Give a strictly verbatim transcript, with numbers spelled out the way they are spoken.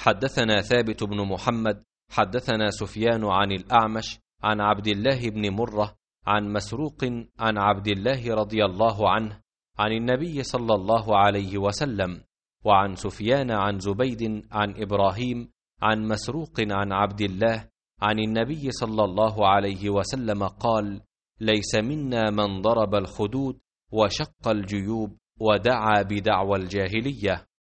حدثنا ثابت بن محمد حدثنا سفيان عن الأعمش عن عبد الله بن مرة عن مسروق عن عبد الله رضي الله عنه عن النبي صلى الله عليه وسلم، وعن سفيان عن زبيد عن إبراهيم عن مسروق عن عبد الله عن النبي صلى الله عليه وسلم قال: ليس منا من ضرب الخدود وشق الجيوب ودعا بدعوى الجاهلية.